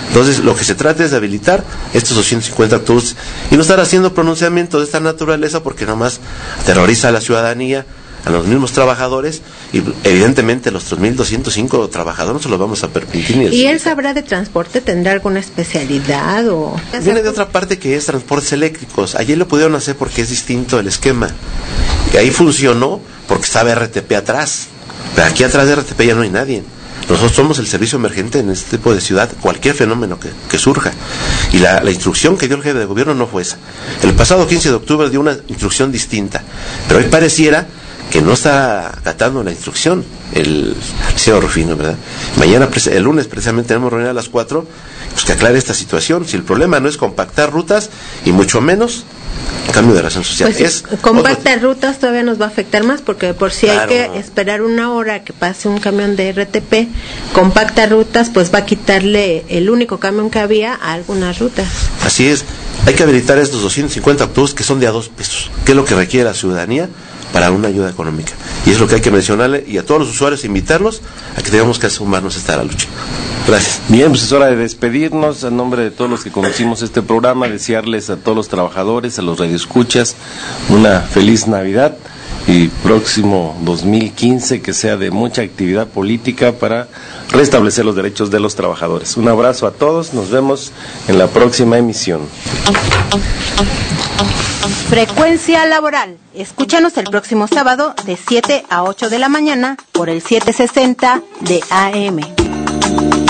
Entonces, lo que se trata es de habilitar estos 250 autobuses y no estar haciendo pronunciamientos de esta naturaleza, porque nomás aterroriza a la ciudadanía, a los mismos trabajadores, y evidentemente los 3.205 trabajadores no se los vamos a permitir. ¿Y él sabrá de transporte? ¿Tendrá alguna especialidad? Viene de otra parte, que es transportes eléctricos. Ayer lo pudieron hacer porque es distinto el esquema. Y ahí funcionó porque estaba RTP atrás. Pero aquí atrás de RTP ya no hay nadie. Nosotros somos el servicio emergente en este tipo de ciudad, cualquier fenómeno que surja. Y la instrucción que dio el jefe de gobierno no fue esa. El pasado 15 de octubre dio una instrucción distinta, pero hoy pareciera que no está acatando la instrucción el señor Rufino, ¿verdad? Mañana, el lunes, precisamente tenemos reunión a las 4, pues que aclare esta situación. Si el problema no es compactar rutas, y mucho menos cambio de razón social. Pues compactar rutas todavía nos va a afectar más, porque por si claro, hay que esperar una hora que pase un camión de RTP, compacta rutas, pues va a quitarle el único camión que había a algunas rutas. Así es, hay que habilitar estos 250 autobuses que son de a 2 pesos, que es lo que requiere la ciudadanía para una ayuda económica. Y es lo que hay que mencionarle, y a todos los usuarios invitarlos a que tengamos que sumarnos a esta lucha. Gracias. Bien, pues es hora de despedirnos. A nombre de todos los que conocimos este programa, desearles a todos los trabajadores, a los radioescuchas, una feliz Navidad, y próximo 2015 que sea de mucha actividad política para restablecer los derechos de los trabajadores. Un abrazo a todos, nos vemos en la próxima emisión. Frecuencia Laboral. Escúchanos el próximo sábado de 7 a 8 de la mañana por el 760 de AM.